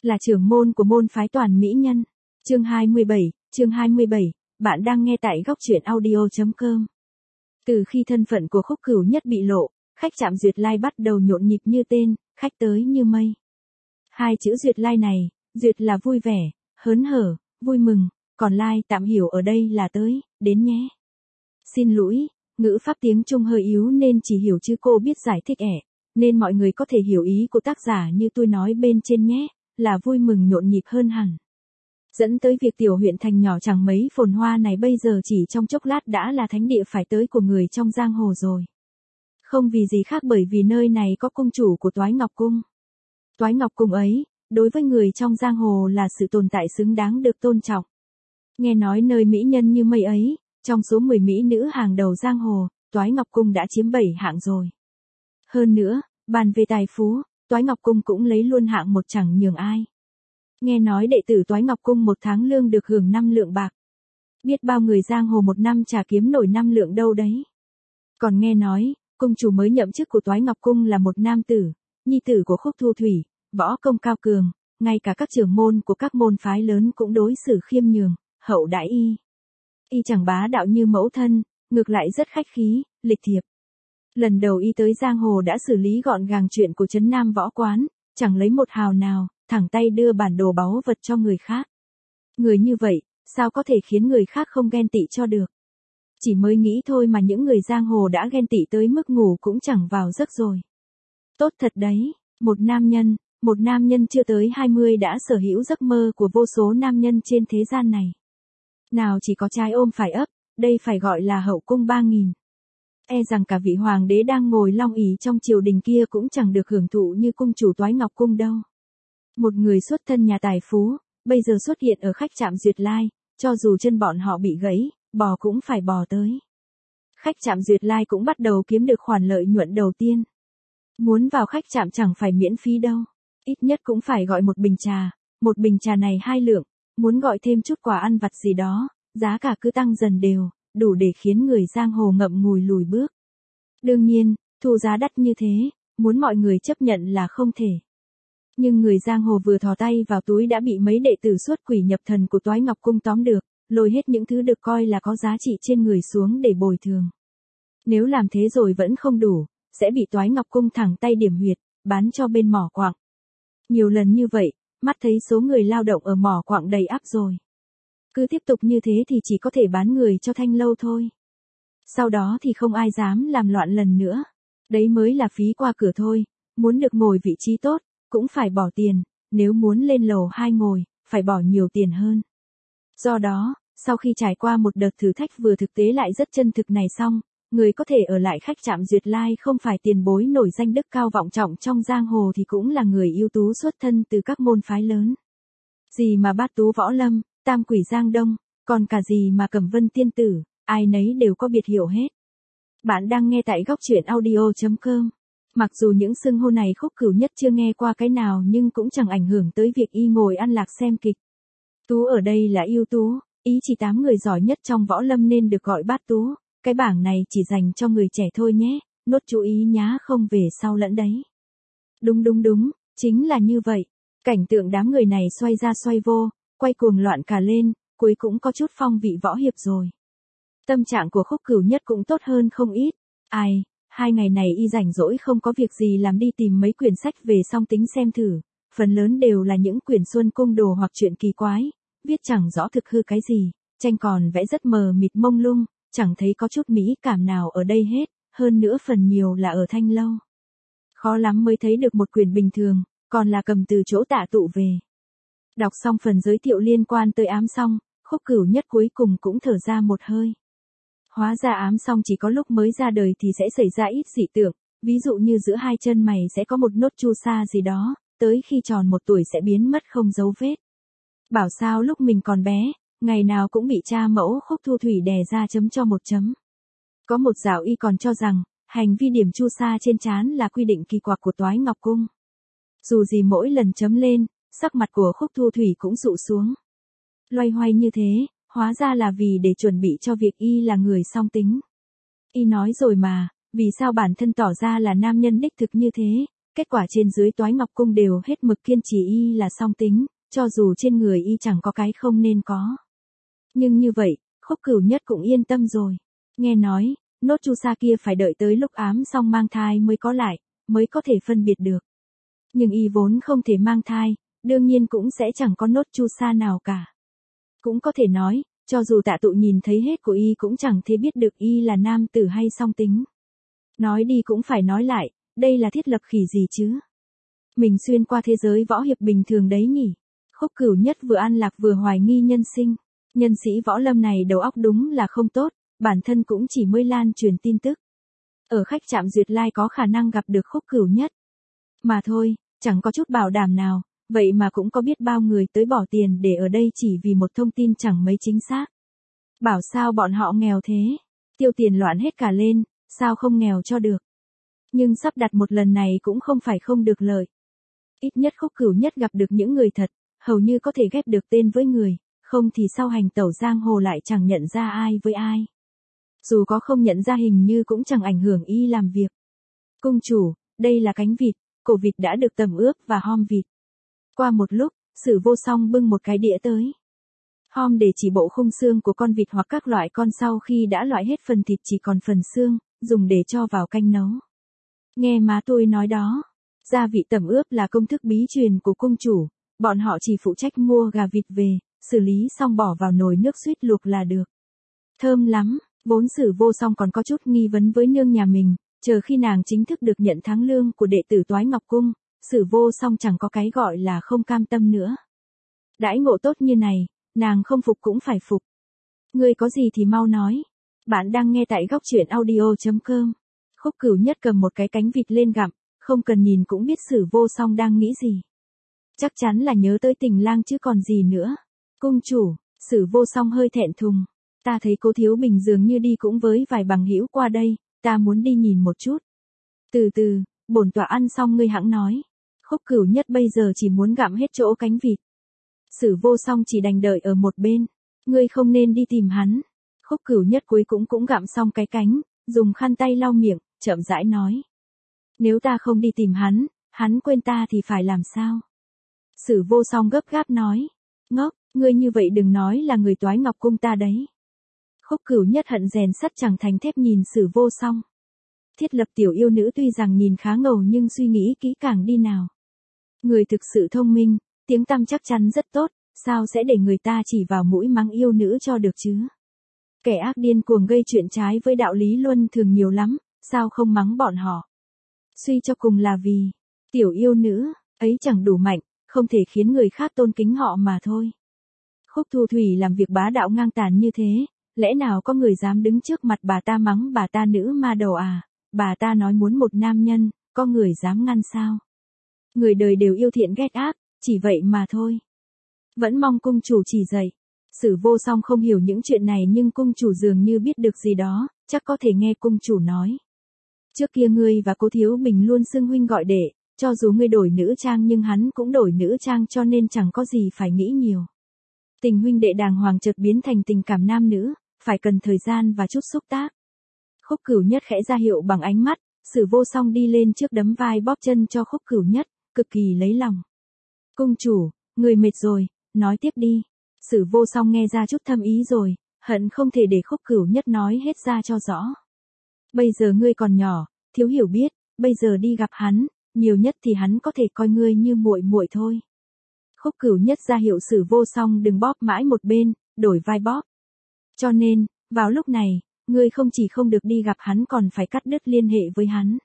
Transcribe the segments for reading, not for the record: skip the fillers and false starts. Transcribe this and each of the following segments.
là trưởng môn của môn phái Toàn Mỹ Nhân. Chương 27, bạn đang nghe tại góc truyện audio.com. Từ khi thân phận của Khúc Cửu Nhất bị lộ, khách trạm Duyệt Lai bắt đầu nhộn nhịp như tên, khách tới như mây. Hai chữ Duyệt Lai này, Duyệt là vui vẻ, hớn hở, vui mừng, còn Lai tạm hiểu ở đây là tới, đến nhé. Xin lỗi, ngữ pháp tiếng Trung hơi yếu nên chỉ hiểu chứ cô biết giải thích nên mọi người có thể hiểu ý của tác giả như tôi nói bên trên nhé, là vui mừng nhộn nhịp hơn hẳn. Dẫn tới việc tiểu huyện thành nhỏ chẳng mấy phồn hoa này bây giờ chỉ trong chốc lát đã là thánh địa phải tới của người trong giang hồ rồi. Không vì gì khác bởi vì nơi này có cung chủ của Toái Ngọc Cung. Toái Ngọc Cung ấy, đối với người trong giang hồ là sự tồn tại xứng đáng được tôn trọng. Nghe nói nơi mỹ nhân như mây ấy, trong số 10 mỹ nữ hàng đầu giang hồ, Toái Ngọc Cung đã chiếm 7 hạng rồi. Hơn nữa, bàn về tài phú, Toái Ngọc Cung cũng lấy luôn hạng một chẳng nhường ai. Nghe nói đệ tử Toái Ngọc Cung một tháng lương được hưởng 5 lượng bạc. Biết bao người giang hồ một năm chả kiếm nổi 5 lượng đâu đấy. Còn nghe nói, cung chủ mới nhậm chức của Toái Ngọc Cung là một nam tử, nhi tử của Khúc Thu Thủy, võ công cao cường, ngay cả các trưởng môn của các môn phái lớn cũng đối xử khiêm nhường, hậu đãi y. Y chẳng bá đạo như mẫu thân, ngược lại rất khách khí, lịch thiệp. Lần đầu y tới giang hồ đã xử lý gọn gàng chuyện của trấn Nam Võ Quán, chẳng lấy một hào nào, thẳng tay đưa bản đồ báu vật cho người khác. Người như vậy, sao có thể khiến người khác không ghen tị cho được? Chỉ mới nghĩ thôi mà những người giang hồ đã ghen tị tới mức ngủ cũng chẳng vào giấc rồi. Tốt thật đấy, một nam nhân chưa tới 20 đã sở hữu giấc mơ của vô số nam nhân trên thế gian này. Nào chỉ có trái ôm phải ấp, đây phải gọi là hậu cung 3000. E rằng cả vị hoàng đế đang ngồi long ỷ trong triều đình kia cũng chẳng được hưởng thụ như cung chủ Toái Ngọc Cung đâu. Một người xuất thân nhà tài phú, bây giờ xuất hiện ở khách trạm Duyệt Lai, cho dù chân bọn họ bị gãy, bò cũng phải bò tới. Khách trạm Duyệt Lai cũng bắt đầu kiếm được khoản lợi nhuận đầu tiên. Muốn vào khách trạm chẳng phải miễn phí đâu, ít nhất cũng phải gọi một bình trà này 2 lượng, muốn gọi thêm chút quà ăn vặt gì đó, giá cả cứ tăng dần đều, đủ để khiến người giang hồ ngậm ngùi lùi bước. Đương nhiên, thu giá đắt như thế, muốn mọi người chấp nhận là không thể. Nhưng người giang hồ vừa thò tay vào túi đã bị mấy đệ tử xuất quỷ nhập thần của Toái Ngọc Cung tóm được, lôi hết những thứ được coi là có giá trị trên người xuống để bồi thường. Nếu làm thế rồi vẫn không đủ, sẽ bị Toái Ngọc Cung thẳng tay điểm huyệt, bán cho bên mỏ quặng. Nhiều lần như vậy, mắt thấy số người lao động ở mỏ quặng đầy ắp rồi. Cứ tiếp tục như thế thì chỉ có thể bán người cho Thanh Lâu thôi. Sau đó thì không ai dám làm loạn lần nữa. Đấy mới là phí qua cửa thôi, muốn được ngồi vị trí tốt, cũng phải bỏ tiền, nếu muốn lên lầu 2 ngồi, phải bỏ nhiều tiền hơn. Do đó, sau khi trải qua một đợt thử thách vừa thực tế lại rất chân thực này xong, người có thể ở lại khách trạm Duyệt Lai không phải tiền bối nổi danh đức cao vọng trọng trong giang hồ thì cũng là người ưu tú xuất thân từ các môn phái lớn. Gì mà Bát Tú Võ Lâm, Tam Quỷ Giang Đông, còn cả gì mà Cẩm Vân Tiên Tử, ai nấy đều có biệt hiệu hết. Bạn đang nghe tại góc truyện audio.com. Mặc dù những xưng hô này Khúc Cửu Nhất chưa nghe qua cái nào nhưng cũng chẳng ảnh hưởng tới việc y ngồi ăn lạc xem kịch. Tú ở đây là ưu tú, ý chỉ 8 người giỏi nhất trong võ lâm nên được gọi Bát Tú, cái bảng này chỉ dành cho người trẻ thôi nhé, nốt chú ý nhá không về sau lẫn đấy. Đúng, chính là như vậy. Cảnh tượng đám người này xoay ra xoay vô, quay cuồng loạn cả lên, cuối cũng có chút phong vị võ hiệp rồi. Tâm trạng của Khúc Cửu Nhất cũng tốt hơn không ít. Ai, 2 ngày này y rảnh rỗi không có việc gì làm đi tìm mấy quyển sách về xong tính xem thử, phần lớn đều là những quyển xuân cung đồ hoặc chuyện kỳ quái, viết chẳng rõ thực hư cái gì, tranh còn vẽ rất mờ mịt mông lung, chẳng thấy có chút mỹ cảm nào ở đây hết, hơn nữa phần nhiều là ở Thanh Lâu. Khó lắm mới thấy được một quyển bình thường, còn là cầm từ chỗ Tạ Tụ về. Đọc xong phần giới thiệu liên quan tới ám song, Khúc Cửu Nhất cuối cùng cũng thở ra một hơi. Hóa ra ám song chỉ có lúc mới ra đời thì sẽ xảy ra ít dị tượng, ví dụ như giữa hai chân mày sẽ có một nốt chu sa gì đó, tới khi tròn 1 tuổi sẽ biến mất không dấu vết. Bảo sao lúc mình còn bé, ngày nào cũng bị cha mẫu Khúc Thu Thủy đè ra chấm cho 1 chấm. Có một dạo y còn cho rằng, hành vi điểm chu sa trên trán là quy định kỳ quặc của Toái Ngọc Cung. Dù gì mỗi lần chấm lên, sắc mặt của Khúc Thu Thủy cũng dụ xuống. Loay hoay như thế, hóa ra là vì để chuẩn bị cho việc y là người song tính. Y nói rồi mà, vì sao bản thân tỏ ra là nam nhân đích thực như thế, Kết quả trên dưới Toái Ngọc Cung đều hết mực kiên trì y là song tính, cho dù trên người y chẳng có cái không nên có. Nhưng như vậy, Khúc Cửu Nhất cũng yên tâm rồi. Nghe nói, nốt chu sa kia phải đợi tới lúc ám xong mang thai mới có lại, mới có thể phân biệt được. Nhưng y vốn không thể mang thai, đương nhiên cũng sẽ chẳng có nốt chu sa nào cả. Cũng có thể nói, cho dù Tạ Tụ nhìn thấy hết của y cũng chẳng thể biết được y là nam tử hay song tính. Nói đi cũng phải nói lại, đây là thiết lập khỉ gì chứ? Mình xuyên qua thế giới võ hiệp bình thường đấy nhỉ? Khúc Cửu Nhất vừa an lạc vừa hoài nghi nhân sinh. Nhân sĩ võ lâm này đầu óc đúng là không tốt, bản thân cũng chỉ mới lan truyền tin tức. Ở khách trạm Duyệt Lai có khả năng gặp được Khúc Cửu Nhất. Mà thôi, chẳng có chút bảo đảm nào, vậy mà cũng có biết bao người tới bỏ tiền để ở đây chỉ vì một thông tin chẳng mấy chính xác. Bảo sao bọn họ nghèo thế? Tiêu tiền loạn hết cả lên, sao không nghèo cho được? Nhưng sắp đặt một lần này cũng không phải không được lợi. Ít nhất Khúc Cửu Nhất gặp được những người thật, hầu như có thể ghép được tên với người, không thì sau hành tẩu giang hồ lại chẳng nhận ra ai với ai. Dù có không nhận ra hình như cũng chẳng ảnh hưởng y làm việc. Cung chủ, đây là cánh vịt, cổ vịt đã được tẩm ướp và hom vịt. Qua một lúc, Sử Vô Song bưng một cái đĩa tới. Hom để chỉ bộ khung xương của con vịt hoặc các loại con sau khi đã loại hết phần thịt chỉ còn phần xương, dùng để cho vào canh nấu. Nghe má tôi nói đó, gia vị tẩm ướp là công thức bí truyền của cung chủ, bọn họ chỉ phụ trách mua gà vịt về, xử lý xong bỏ vào nồi nước suýt luộc là được. Thơm lắm, vốn Sử Vô Song còn có chút nghi vấn với nương nhà mình, chờ khi nàng chính thức được nhận tháng lương của đệ tử Toái Ngọc Cung, Sử Vô Song chẳng có cái gọi là không cam tâm nữa. Đãi ngộ tốt như này, nàng không phục cũng phải phục. Ngươi có gì thì mau nói. Bạn đang nghe tại góc truyện audio.com. Khúc Cửu Nhất cầm một cái cánh vịt lên gặm, không cần nhìn cũng biết Sử Vô Song đang nghĩ gì. Chắc chắn là nhớ tới Tình Lang chứ còn gì nữa. Cung chủ, Sử Vô Song hơi thẹn thùng. Ta thấy Cố Thiếu Bình dường như đi cũng với vài bằng hữu qua đây, ta muốn đi nhìn một chút. Từ từ, bổn tọa ăn xong ngươi hẵng nói. Khúc Cửu Nhất bây giờ chỉ muốn gặm hết chỗ cánh vịt. Sử Vô Song chỉ đành đợi ở một bên. Ngươi không nên đi tìm hắn. Khúc Cửu Nhất cuối cũng gặm xong cái cánh, dùng khăn tay lau miệng, chậm rãi nói. Nếu ta không đi tìm hắn quên ta thì phải làm sao? Sử Vô Song gấp gáp nói. Ngốc, ngươi như vậy đừng nói là người Toái Ngọc Cung ta đấy. Khúc Cửu Nhất hận rèn sắt chẳng thành thép nhìn Sử Vô Song. Thiết lập tiểu yêu nữ tuy rằng nhìn khá ngầu nhưng suy nghĩ kỹ càng đi nào. Người thực sự thông minh, tiếng tăm chắc chắn rất tốt, sao sẽ để người ta chỉ vào mũi mắng yêu nữ cho được chứ? Kẻ ác điên cuồng gây chuyện trái với đạo lý luân thường nhiều lắm, sao không mắng bọn họ? Suy cho cùng là vì, tiểu yêu nữ, ấy chẳng đủ mạnh, không thể khiến người khác tôn kính họ mà thôi. Khúc Thu Thủy làm việc bá đạo ngang tàn như thế, lẽ nào có người dám đứng trước mặt bà ta mắng bà ta nữ ma đầu à? Bà ta nói muốn một nam nhân, có người dám ngăn sao? Người đời đều yêu thiện ghét ác, chỉ vậy mà thôi. Vẫn mong cung chủ chỉ dạy. Sử Vô Song không hiểu những chuyện này nhưng cung chủ dường như biết được gì đó, chắc có thể nghe cung chủ nói. Trước kia ngươi và Cố Thiếu Bình luôn xưng huynh gọi đệ, cho dù ngươi đổi nữ trang nhưng hắn cũng đổi nữ trang cho nên chẳng có gì phải nghĩ nhiều. Tình huynh đệ đàng hoàng chợt biến thành tình cảm nam nữ, phải cần thời gian và chút xúc tác. Khúc Cửu Nhất khẽ ra hiệu bằng ánh mắt, Sử Vô Song đi lên trước đấm vai bóp chân cho Khúc Cửu Nhất, cực kỳ lấy lòng. Cung chủ, người mệt rồi, nói tiếp đi. Sử Vô Song nghe ra chút thâm ý rồi, hận không thể để Khúc Cửu Nhất nói hết ra cho rõ. Bây giờ ngươi còn nhỏ, thiếu hiểu biết, bây giờ đi gặp hắn, nhiều nhất thì hắn có thể coi ngươi như muội muội thôi. Khúc Cửu Nhất ra hiệu Sử Vô Song đừng bóp mãi một bên, đổi vai bóp. Cho nên, vào lúc này, ngươi không chỉ không được đi gặp hắn còn phải cắt đứt liên hệ với hắn.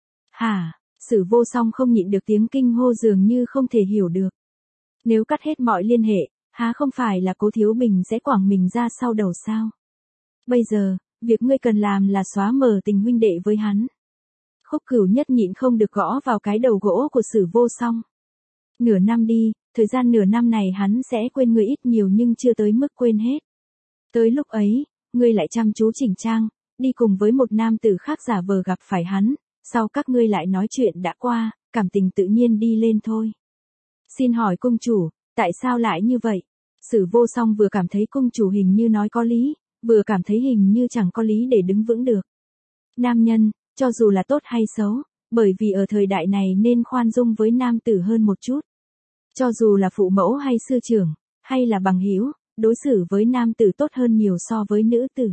Hả? Sử Vô Song không nhịn được tiếng kinh hô dường như không thể hiểu được. Nếu cắt hết mọi liên hệ, há không phải là Cố Thiếu Bình sẽ quẳng mình ra sau đầu sao? Bây giờ, việc ngươi cần làm là xóa mờ tình huynh đệ với hắn. Khúc Cửu Nhất nhịn không được gõ vào cái đầu gỗ của Sử Vô Song. Nửa năm đi, thời gian nửa năm này hắn sẽ quên ngươi ít nhiều nhưng chưa tới mức quên hết. Tới lúc ấy, ngươi lại chăm chú chỉnh trang, đi cùng với một nam tử khác giả vờ gặp phải hắn, sau các ngươi lại nói chuyện đã qua, cảm tình tự nhiên đi lên thôi. Xin hỏi cung chủ, tại sao lại như vậy? Sử Vô Song vừa cảm thấy cung chủ hình như nói có lý, vừa cảm thấy hình như chẳng có lý để đứng vững được. Nam nhân, cho dù là tốt hay xấu, bởi vì ở thời đại này nên khoan dung với nam tử hơn một chút. Cho dù là phụ mẫu hay sư trưởng, hay là bằng hữu, đối xử với nam tử tốt hơn nhiều so với nữ tử.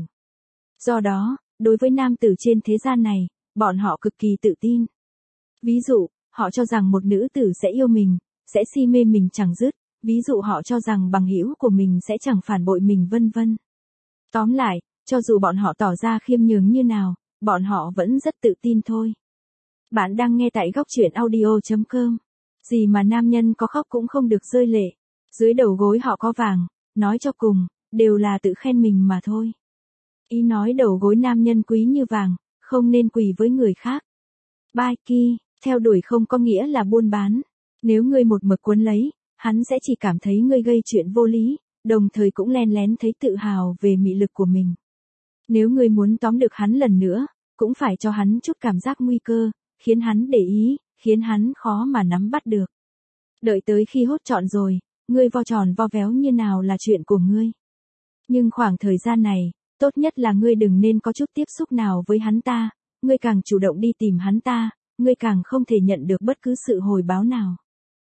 Do đó, đối với nam tử trên thế gian này, bọn họ cực kỳ tự tin. Ví dụ, họ cho rằng một nữ tử sẽ yêu mình, sẽ si mê mình chẳng dứt, ví dụ họ cho rằng bằng hữu của mình sẽ chẳng phản bội mình vân vân. Tóm lại, cho dù bọn họ tỏ ra khiêm nhường như nào, bọn họ vẫn rất tự tin thôi. Bạn đang nghe tại góc truyện audio.com. Gì mà nam nhân có khóc cũng không được rơi lệ. Dưới đầu gối họ có vàng, nói cho cùng, đều là tự khen mình mà thôi. Ý nói đầu gối nam nhân quý như vàng, không nên quỳ với người khác. Bai ki, theo đuổi không có nghĩa là buôn bán. Nếu ngươi một mực cuốn lấy, hắn sẽ chỉ cảm thấy ngươi gây chuyện vô lý, đồng thời cũng len lén thấy tự hào về mị lực của mình. Nếu ngươi muốn tóm được hắn lần nữa, cũng phải cho hắn chút cảm giác nguy cơ, khiến hắn để ý, khiến hắn khó mà nắm bắt được. Đợi tới khi hốt trọn rồi, ngươi vo tròn vo véo như nào là chuyện của ngươi. Nhưng khoảng thời gian này, tốt nhất là ngươi đừng nên có chút tiếp xúc nào với hắn ta, ngươi càng chủ động đi tìm hắn ta, ngươi càng không thể nhận được bất cứ sự hồi báo nào.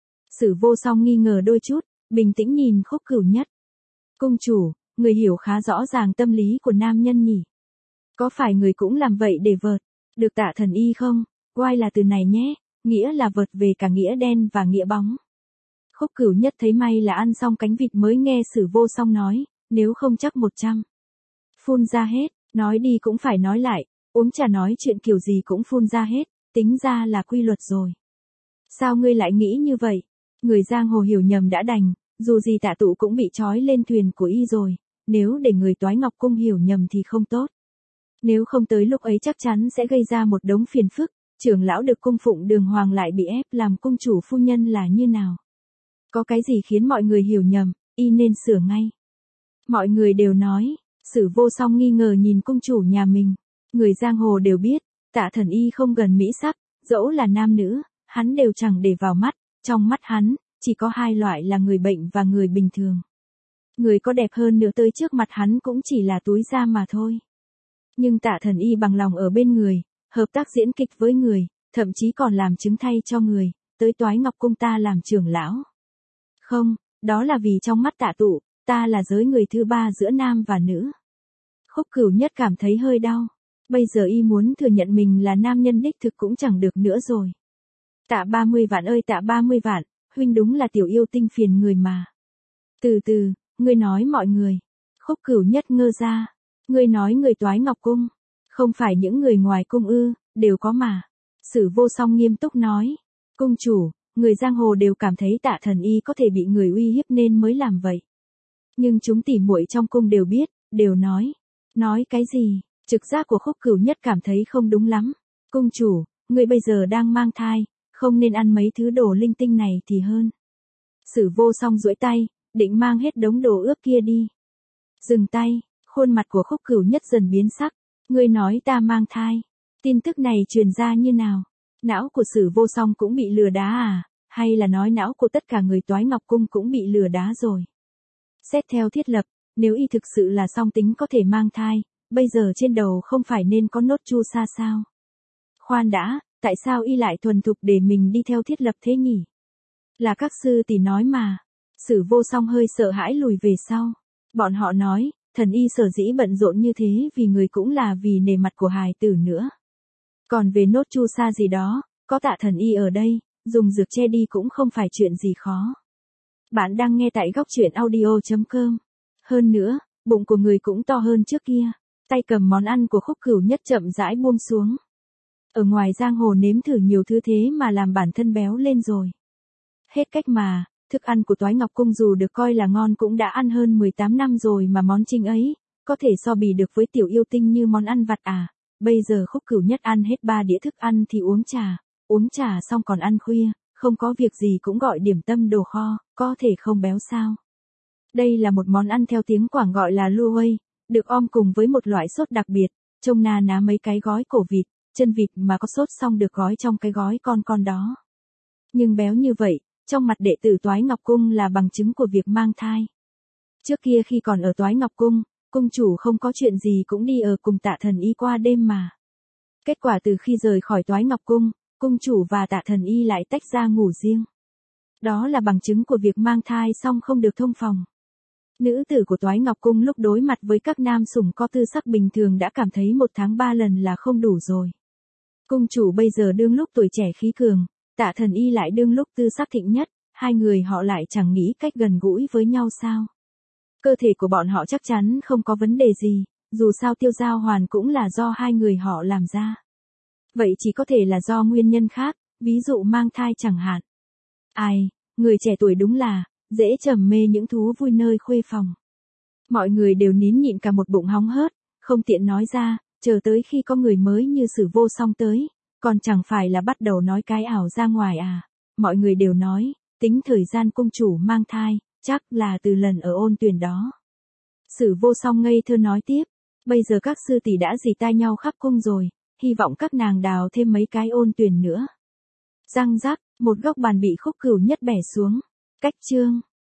Sử Vô Song nghi ngờ đôi chút, bình tĩnh nhìn Khúc Cửu Nhất. Cung chủ, người hiểu khá rõ ràng tâm lý của nam nhân nhỉ. Có phải người cũng làm vậy để vợt được Tạ Thần Y không? Quay là từ này nhé, nghĩa là vợt về cả nghĩa đen và nghĩa bóng. Khúc Cửu Nhất thấy may là ăn xong cánh vịt mới nghe Sử Vô Song nói, nếu không chắc 100. Phun ra hết, nói đi cũng phải nói lại, uống trà nói chuyện kiểu gì cũng phun ra hết, tính ra là quy luật rồi. Sao ngươi lại nghĩ như vậy? Người giang hồ hiểu nhầm đã đành, dù gì Tạ Tụ cũng bị trói lên thuyền của y rồi, nếu để người Toái Ngọc Cung hiểu nhầm thì không tốt. Nếu không tới lúc ấy chắc chắn sẽ gây ra một đống phiền phức, trưởng lão được cung phụng Đường Hoàng lại bị ép làm cung chủ phu nhân là như nào? Có cái gì khiến mọi người hiểu nhầm, y nên sửa ngay. Mọi người đều nói, Sử Vô Song nghi ngờ nhìn cung chủ nhà mình. Người giang hồ đều biết, Tạ Thần Y không gần mỹ sắc, dẫu là nam nữ, hắn đều chẳng để vào mắt, trong mắt hắn, chỉ có hai loại là người bệnh và người bình thường. Người có đẹp hơn nữa tới trước mặt hắn cũng chỉ là túi da mà thôi. Nhưng Tạ Thần Y bằng lòng ở bên người, hợp tác diễn kịch với người, thậm chí còn làm chứng thay cho người, tới Toái Ngọc Cung ta làm trưởng lão. Không, đó là vì trong mắt Tạ Tụ, ta là giới người thứ ba giữa nam và nữ. Khúc Cửu Nhất cảm thấy hơi đau. Bây giờ y muốn thừa nhận mình là nam nhân đích thực cũng chẳng được nữa rồi. Tạ 30 vạn ơi Tạ 30 vạn, huynh đúng là tiểu yêu tinh phiền người mà. Từ từ, ngươi nói mọi người. Khúc Cửu Nhất ngơ ra. Ngươi nói người Toái Ngọc Cung. Không phải những người ngoài cung ư, đều có mà. Sử Vô Song nghiêm túc nói. Cung chủ, người giang hồ đều cảm thấy Tạ Thần Y có thể bị người uy hiếp nên mới làm vậy. Nhưng chúng tỉ muội trong cung đều biết, đều nói. Nói cái gì? Trực giác của Khúc Cửu Nhất cảm thấy không đúng lắm. Cung chủ, người bây giờ đang mang thai, không nên ăn mấy thứ đồ linh tinh này thì hơn. Sử Vô Song duỗi tay, định mang hết đống đồ ướp kia đi. Dừng tay, khuôn mặt của Khúc Cửu Nhất dần biến sắc. Ngươi nói ta mang thai. Tin tức này truyền ra như nào? Não của Sử Vô Song cũng bị lừa đá à? Hay là nói não của tất cả người Toái Ngọc Cung cũng bị lừa đá rồi? Xét theo thiết lập, nếu y thực sự là song tính có thể mang thai, bây giờ trên đầu không phải nên có nốt chu sa sao? Khoan đã, tại sao y lại thuần thục để mình đi theo thiết lập thế nhỉ? Là các sư tỷ nói mà. Sử Vô Song hơi sợ hãi lùi về sau. Bọn họ nói, Thần Y sở dĩ bận rộn như thế vì người cũng là vì nề mặt của hài tử nữa. Còn về nốt chu sa gì đó, có Tạ Thần Y ở đây, dùng dược che đi cũng không phải chuyện gì khó. Bạn đang nghe tại góc truyện audio.com. Hơn nữa, bụng của người cũng to hơn trước kia. Tay cầm món ăn của Khúc Cửu Nhất chậm rãi buông xuống. Ở ngoài giang hồ nếm thử nhiều thứ thế mà làm bản thân béo lên rồi. Hết cách mà, thức ăn của Toái Ngọc Cung dù được coi là ngon cũng đã ăn hơn 18 năm rồi mà món chính ấy, có thể so bì được với tiểu yêu tinh như món ăn vặt à. Bây giờ Khúc Cửu Nhất ăn hết 3 đĩa thức ăn thì uống trà xong còn ăn khuya, không có việc gì cũng gọi điểm tâm đồ kho, có thể không béo sao. Đây là một món ăn theo tiếng Quảng gọi là lua quay, được om cùng với một loại sốt đặc biệt, trông na ná mấy cái gói cổ vịt, chân vịt mà có sốt xong được gói trong cái gói con đó. Nhưng béo như vậy, trong mặt đệ tử Toái Ngọc Cung là bằng chứng của việc mang thai. Trước kia khi còn ở Toái Ngọc Cung, cung chủ không có chuyện gì cũng đi ở cùng Tạ Thần Y qua đêm mà. Kết quả từ khi rời khỏi Toái Ngọc Cung, cung chủ và Tạ Thần Y lại tách ra ngủ riêng. Đó là bằng chứng của việc mang thai xong không được thông phòng. Nữ tử của Toái Ngọc Cung lúc đối mặt với các nam sủng có tư sắc bình thường đã cảm thấy 1 tháng 3 lần là không đủ rồi. Cung chủ bây giờ đương lúc tuổi trẻ khí cường, Tạ Thần Y lại đương lúc tư sắc thịnh nhất, hai người họ lại chẳng nghĩ cách gần gũi với nhau sao. Cơ thể của bọn họ chắc chắn không có vấn đề gì, dù sao Tiêu Giao Hoàn cũng là do hai người họ làm ra. Vậy chỉ có thể là do nguyên nhân khác, ví dụ mang thai chẳng hạn. Ai, người trẻ tuổi đúng là, dễ trầm mê những thú vui nơi khuê phòng. Mọi người đều nín nhịn cả một bụng hóng hớt, không tiện nói ra, chờ tới khi có người mới như Sử Vô Song tới, còn chẳng phải là bắt đầu nói cái ảo ra ngoài à. Mọi người đều nói, tính thời gian cung chủ mang thai, chắc là từ lần ở Ôn Tuyền đó. Sử Vô Song ngây thơ nói tiếp, bây giờ các sư tỷ đã rỉ tai nhau khắp cung rồi, hy vọng các nàng đào thêm mấy cái Ôn Tuyền nữa. Răng rắc, một góc bàn bị Khúc Cửu Nhất bẻ xuống. Cách chương.